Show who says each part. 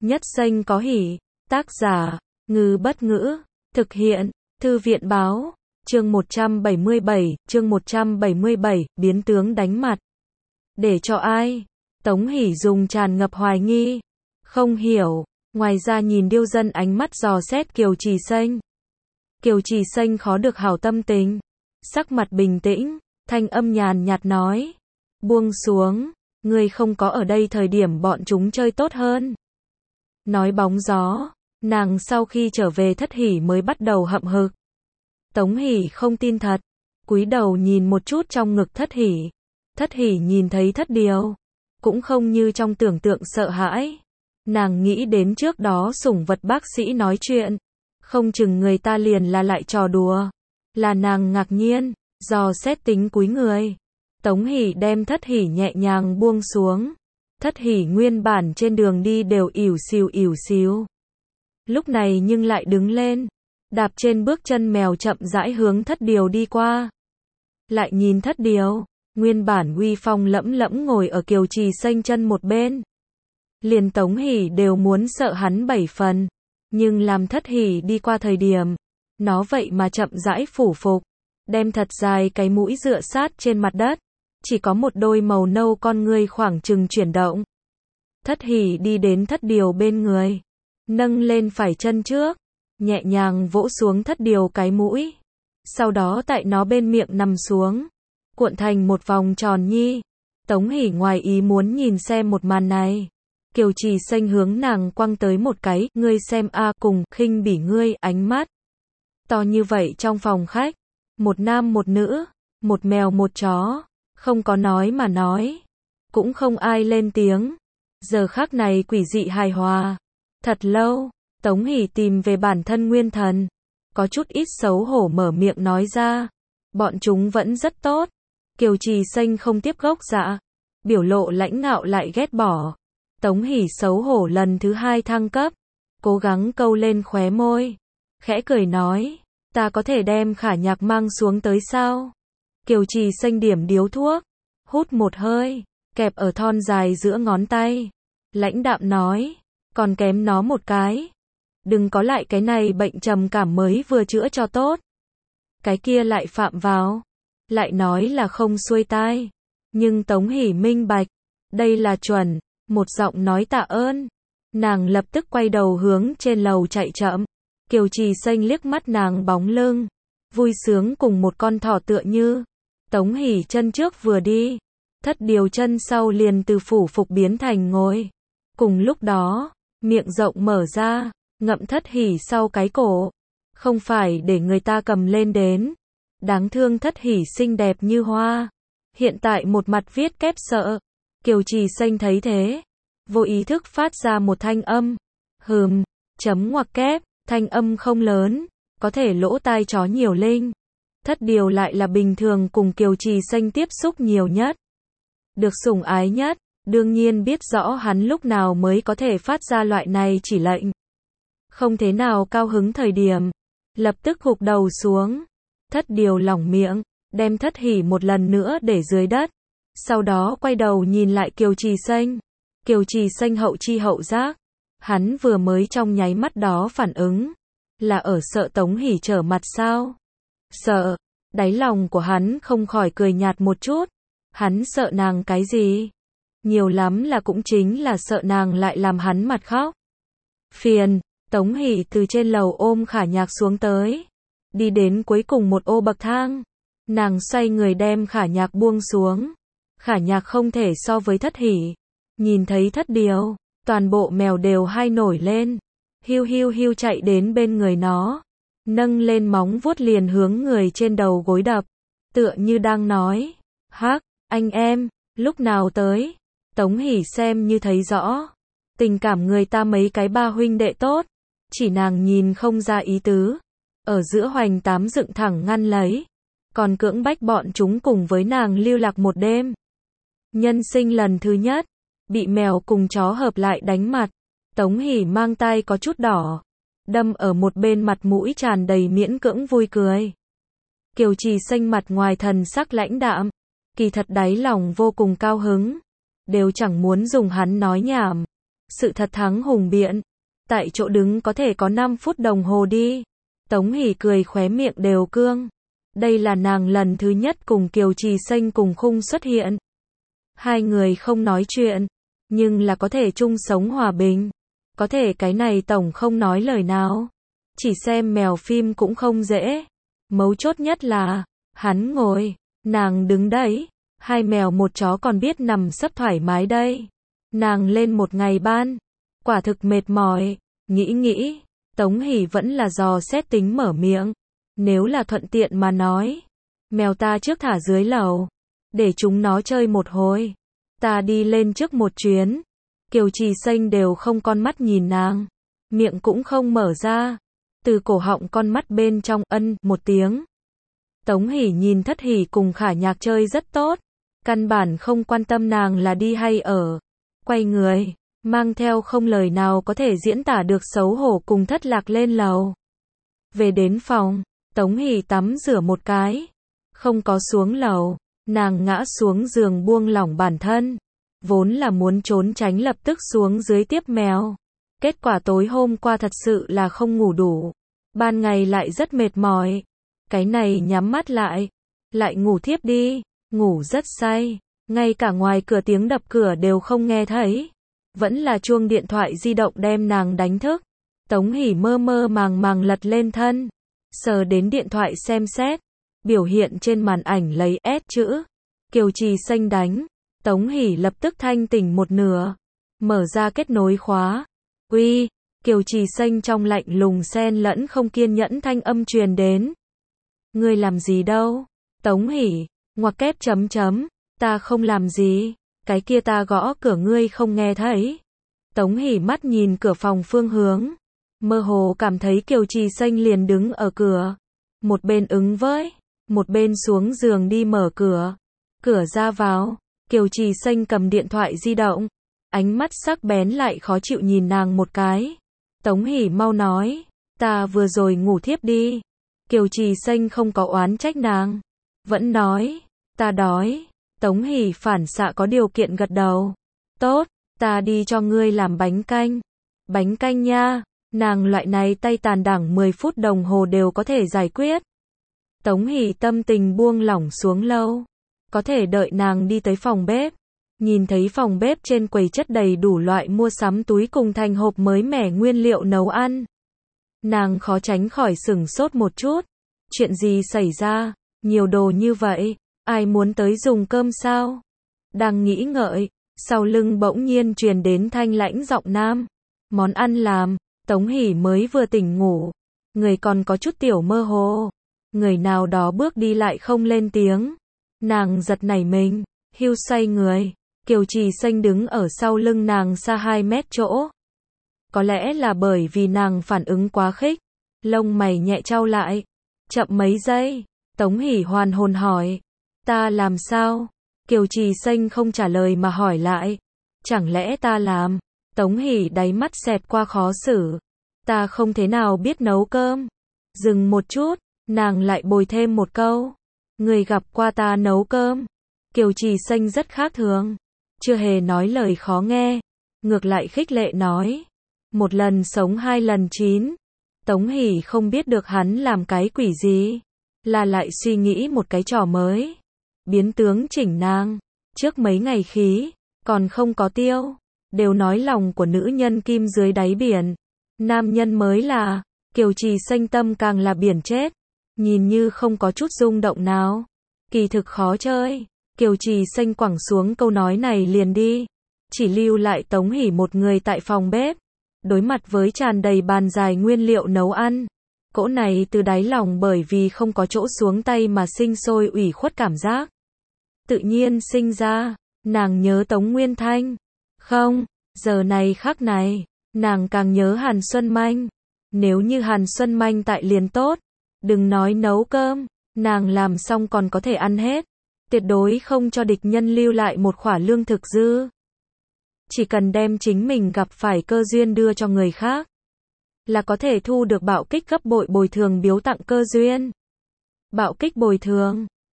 Speaker 1: Nhất xanh có hỉ. Tác giả, Ngư Bất Ngữ. Thực hiện, Thư viện Báo. Chương 177, biến tướng đánh mặt. Để cho ai? Tống Hỷ dùng tràn ngập hoài nghi. Không hiểu. Ngoài ra nhìn Điêu Dân ánh mắt dò xét Kiều Trì Xanh. Kiều Trì Xanh khó được hảo tâm tình. Sắc mặt bình tĩnh, thanh âm nhàn nhạt nói. Buông xuống, ngươi không có ở đây thời điểm bọn chúng chơi tốt hơn. Nói bóng gió, nàng sau khi trở về Thất Hỷ mới bắt đầu hậm hực. Tống Hỷ không tin thật, cúi đầu nhìn một chút trong ngực Thất Hỷ. Thất Hỷ nhìn thấy Thất Điều, cũng không như trong tưởng tượng sợ hãi. Nàng nghĩ đến trước đó sủng vật bác sĩ nói chuyện, không chừng người ta liền là lại trò đùa. Là nàng ngạc nhiên, dò xét tính cúi người. Tống Hỷ đem Thất Hỷ nhẹ nhàng buông xuống. Thất Hỷ nguyên bản trên đường đi đều ỉu xìu. Lúc này nhưng lại đứng lên, đạp trên bước chân mèo chậm rãi hướng Thất Điều đi qua. Lại nhìn Thất Điều, nguyên bản uy phong lẫm lẫm ngồi ở Kiều Trì Xanh chân một bên. Liền Tống Hỷ đều muốn sợ hắn 7 phần, nhưng làm Thất Hỷ đi qua thời điểm, nó vậy mà chậm rãi phủ phục, đem thật dài cái mũi dựa sát trên mặt đất, chỉ có một đôi màu nâu con ngươi khoảng chừng chuyển động. Thất Hỷ đi đến Thất Điều bên người, nâng lên phải chân trước, nhẹ nhàng vỗ xuống Thất Điều cái mũi, sau đó tại nó bên miệng nằm xuống, cuộn thành một vòng tròn nhi. Tống Hỷ ngoài ý muốn nhìn xem một màn này. Kiều Trì Xanh hướng nàng quăng tới một cái, ngươi xem a, cùng khinh bỉ ngươi, ánh mắt to như vậy trong phòng khách, một nam một nữ, một mèo một chó, không có nói mà nói, cũng không ai lên tiếng. Giờ khắc này quỷ dị hài hòa. Thật lâu, Tống Hỷ tìm về bản thân nguyên thần, có chút ít xấu hổ mở miệng nói ra, bọn chúng vẫn rất tốt. Kiều Trì Xanh không tiếp gốc dạ, biểu lộ lãnh ngạo lại ghét bỏ. Tống Hỷ xấu hổ lần thứ 2 thăng cấp, cố gắng câu lên khóe môi, khẽ cười nói, ta có thể đem Khả Nhạc mang xuống tới sao? Kiều Trì Xanh điểm điếu thuốc, hút một hơi, kẹp ở thon dài giữa ngón tay, lãnh đạm nói, còn kém nó một cái. Đừng có lại cái này bệnh trầm cảm mới vừa chữa cho tốt. Cái kia lại phạm vào, lại nói là không xuôi tai. Nhưng Tống Hỷ minh bạch, đây là chuẩn. Một giọng nói tạ ơn. Nàng lập tức quay đầu hướng trên lầu chạy chậm. Kiều Trì Xanh liếc mắt nàng bóng lưng, vui sướng cùng một con thỏ tựa như. Tống Hỷ chân trước vừa đi, Thất Điều chân sau liền từ phủ phục biến thành ngồi. Cùng lúc đó, miệng rộng mở ra, ngậm Thất Hỷ sau cái cổ. Không phải để người ta cầm lên đến. Đáng thương Thất Hỷ xinh đẹp như hoa. Hiện tại một mặt viết kép sợ. Kiều Trì Xanh thấy thế, vô ý thức phát ra một thanh âm. Chấm ngoặc kép, thanh âm không lớn, có thể lỗ tai chó nhiều linh. Thất Điều lại là bình thường cùng Kiều Trì Xanh tiếp xúc nhiều nhất, được sủng ái nhất, đương nhiên biết rõ hắn lúc nào mới có thể phát ra loại này chỉ lệnh. Không thế nào cao hứng thời điểm, lập tức gục đầu xuống. Thất Điều lỏng miệng, đem Thất Hỷ một lần nữa để dưới đất. Sau đó quay đầu nhìn lại Kiều Trì Xanh. Kiều Trì Xanh hậu chi hậu giác. Hắn vừa mới trong nháy mắt đó phản ứng. Là ở sợ Tống Hỷ trở mặt sao? Sợ. Đáy lòng của hắn không khỏi cười nhạt một chút. Hắn sợ nàng cái gì? Nhiều lắm là cũng chính là sợ nàng lại làm hắn mặt khóc. Phiền. Tống Hỷ từ trên lầu ôm Khả Nhạc xuống tới. Đi đến cuối cùng một ô bậc thang. Nàng xoay người đem Khả Nhạc buông xuống. Khả Nhạc không thể so với Thất Hỷ. Nhìn thấy Thất Điều, toàn bộ mèo đều hai nổi lên. Hiu chạy đến bên người nó. Nâng lên móng vuốt liền hướng người trên đầu gối đập. Tựa như đang nói, hắc, anh em, lúc nào tới? Tống Hỷ xem như thấy rõ. Tình cảm người ta mấy cái ba huynh đệ tốt. Chỉ nàng nhìn không ra ý tứ. Ở giữa hoành tám dựng thẳng ngăn lấy. Còn cưỡng bách bọn chúng cùng với nàng lưu lạc một đêm. Nhân sinh lần thứ nhất, bị mèo cùng chó hợp lại đánh mặt. Tống Hỷ mang tai có chút đỏ, đâm ở một bên mặt mũi tràn đầy miễn cưỡng vui cười. Kiều Trì Xanh mặt ngoài thần sắc lãnh đạm, kỳ thật đáy lòng vô cùng cao hứng, đều chẳng muốn dùng hắn nói nhảm. Sự thật thắng hùng biện. Tại chỗ đứng có thể có 5 phút đồng hồ đi. Tống Hỷ cười khóe miệng đều cương. Đây là nàng lần thứ nhất cùng Kiều Trì Xanh cùng khung xuất hiện. Hai người không nói chuyện, nhưng là có thể chung sống hòa bình. Có thể cái này tổng không nói lời nào. Chỉ xem mèo phim cũng không dễ. Mấu chốt nhất là, hắn ngồi, nàng đứng đấy. Hai mèo một chó còn biết nằm sấp thoải mái đây. Nàng lên một ngày ban, quả thực mệt mỏi. Nghĩ, Tống Hỷ vẫn là dò xét tính mở miệng. Nếu là thuận tiện mà nói, mèo ta trước thả dưới lầu, để chúng nó chơi một hồi. Ta đi lên trước một chuyến. Kiều Trì Xanh đều không con mắt nhìn nàng, miệng cũng không mở ra. Từ cổ họng con mắt bên trong ân một tiếng. Tống Hỷ nhìn Thất Hỷ cùng Khả Nhạc chơi rất tốt, căn bản không quan tâm nàng là đi hay ở. Quay người, mang theo không lời nào có thể diễn tả được xấu hổ cùng Thất Lạc lên lầu. Về đến phòng, Tống Hỷ tắm rửa một cái, không có xuống lầu, nàng ngã xuống giường buông lỏng bản thân. Vốn là muốn trốn tránh lập tức xuống dưới tiếp mèo. Kết quả tối hôm qua thật sự là không ngủ đủ. Ban ngày lại rất mệt mỏi. Cái này nhắm mắt lại ngủ thiếp đi, ngủ rất say. Ngay cả ngoài cửa tiếng đập cửa đều không nghe thấy. Vẫn là chuông điện thoại di động đem nàng đánh thức. Tống Hỷ mơ mơ màng màng lật lên thân. Sờ đến điện thoại xem xét. Biểu hiện trên màn ảnh lấy S chữ. Kiều Trì Xanh đánh. Tống Hỷ lập tức thanh tỉnh một nửa. Mở ra kết nối khóa. Uy, Kiều Trì Xanh trong lạnh lùng xen lẫn không kiên nhẫn thanh âm truyền đến. Ngươi làm gì đâu? Tống Hỷ, ngoặc kép chấm chấm. Ta không làm gì. Cái kia ta gõ cửa ngươi không nghe thấy. Tống Hỷ mắt nhìn cửa phòng phương hướng. Mơ hồ cảm thấy Kiều Trì Xanh liền đứng ở cửa. Một bên ứng với, một bên xuống giường đi mở cửa. Cửa ra vào. Kiều Trì Xanh cầm điện thoại di động, ánh mắt sắc bén lại khó chịu nhìn nàng một cái. Tống Hỷ mau nói, ta vừa rồi ngủ thiếp đi. Kiều Trì Xanh không có oán trách nàng, vẫn nói, ta đói. Tống Hỷ phản xạ có điều kiện gật đầu. Tốt, ta đi cho ngươi làm bánh canh. Bánh canh nha, nàng loại này tay tàn đẳng 10 phút đồng hồ đều có thể giải quyết. Tống Hỷ tâm tình buông lỏng xuống lâu. Có thể đợi nàng đi tới phòng bếp. Nhìn thấy phòng bếp trên quầy chất đầy đủ loại mua sắm túi cùng thành hộp mới mẻ nguyên liệu nấu ăn. Nàng khó tránh khỏi sửng sốt một chút. Chuyện gì xảy ra? Nhiều đồ như vậy. Ai muốn tới dùng cơm sao? Đang nghĩ ngợi. Sau lưng bỗng nhiên truyền đến thanh lãnh giọng nam. Món ăn làm. Tống Hỷ mới vừa tỉnh ngủ. Người còn có chút tiểu mơ hồ. Người nào đó bước đi lại không lên tiếng. Nàng giật nảy mình, hưu xoay người. Kiều Trì Xanh đứng ở sau lưng nàng xa 2 mét chỗ. Có lẽ là bởi vì nàng phản ứng quá khích. Lông mày nhẹ chau lại. Chậm mấy giây. Tống Hỷ hoàn hồn hỏi. Ta làm sao? Kiều Trì Xanh không trả lời mà hỏi lại. Chẳng lẽ ta làm? Tống Hỷ đáy mắt xẹt qua khó xử. Ta không thế nào biết nấu cơm. Dừng một chút, nàng lại bồi thêm một câu. Người gặp qua ta nấu cơm. Kiều Trì Xanh rất khác thường. Chưa hề nói lời khó nghe. Ngược lại khích lệ nói. Một lần sống 2 lần chín. Tống Hỷ không biết được hắn làm cái quỷ gì. Là lại suy nghĩ một cái trò mới. Biến tướng chỉnh nàng. Trước mấy ngày khí. Còn không có tiêu. Đều nói lòng của nữ nhân kim dưới đáy biển. Nam nhân mới là. Kiều Trì Xanh tâm càng là biển chết. Nhìn như không có chút rung động nào. Kỳ thực khó chơi. Kiều Trì Xanh quẳng xuống câu nói này liền đi. Chỉ lưu lại Tống Hỷ một người tại phòng bếp. Đối mặt với tràn đầy bàn dài nguyên liệu nấu ăn. Cỗ này từ đáy lòng bởi vì không có chỗ xuống tay mà sinh sôi ủy khuất cảm giác. Tự nhiên sinh ra. Nàng nhớ Tống Nguyên Thanh. Không, giờ này khắc này. Nàng càng nhớ Hàn Xuân Manh. Nếu như Hàn Xuân Manh tại liền tốt. Đừng nói nấu cơm, nàng làm xong còn có thể ăn hết. Tuyệt đối không cho địch nhân lưu lại một khỏa lương thực dư. Chỉ cần đem chính mình gặp phải cơ duyên đưa cho người khác. Là có thể thu được bạo kích gấp bội bồi thường biếu tặng cơ duyên. Bạo kích bồi thường.